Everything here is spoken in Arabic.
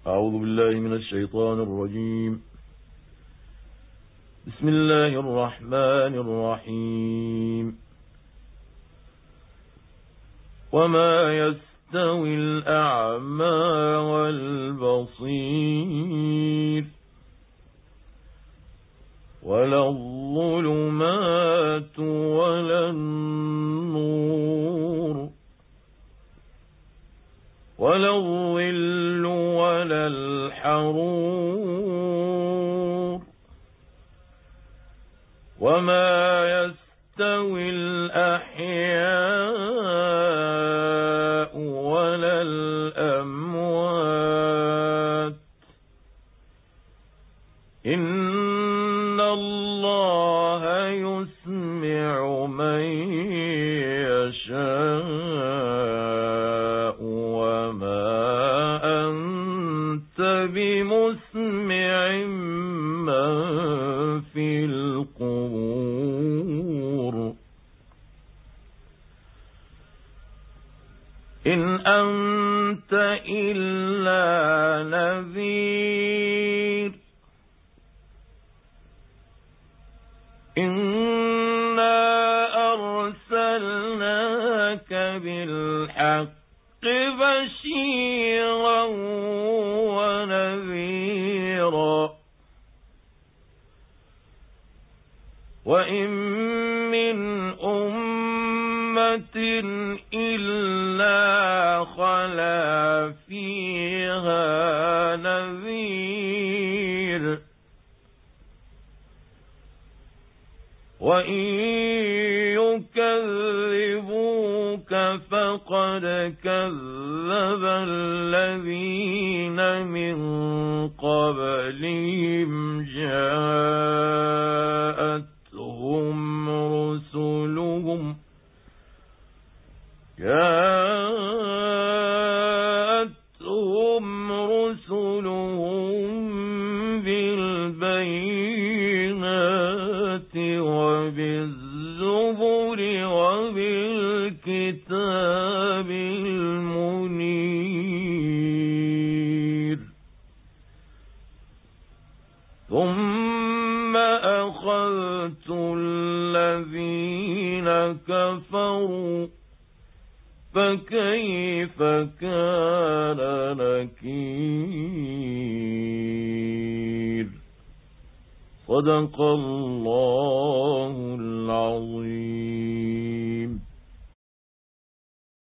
أعوذ بالله من الشيطان الرجيم. بسم الله الرحمن الرحيم. وما يستوي الأعمى والبصير ولا الظلمات ولا النور ولا الظل ولا الحرور وما يستوي الأحياء ولا الأموات إن الله يسمع من يشاء وما أنت بمسمع من في القبور إن أنت إلا نذير إنا أرسلناك بالحق بشيرا ونذيرا وإن من أمة إلا خلا فيها نذير وإن يكذبوك فقد كذب الذين من قبلهم جاءتهم رسلهم بالبينات وبالزبر وبالكتاب المنير ثم أخذت الذين كفروا فكيف كان نكير صدق الله العظيم.